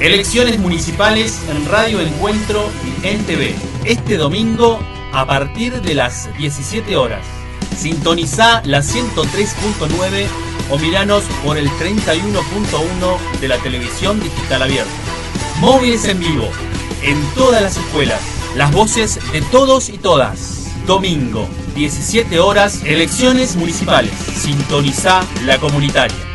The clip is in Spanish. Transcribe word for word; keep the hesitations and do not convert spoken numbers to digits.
Elecciones municipales en Radio Encuentro en T V. Este domingo a partir de las diecisiete horas. Sintonizá la ciento tres punto nueve o miranos por el treinta y uno punto uno de la televisión digital abierta. Móviles en vivo, en todas las escuelas. Las voces de todos y todas. Domingo, diecisiete horas, elecciones municipales. Sintonizá la comunitaria.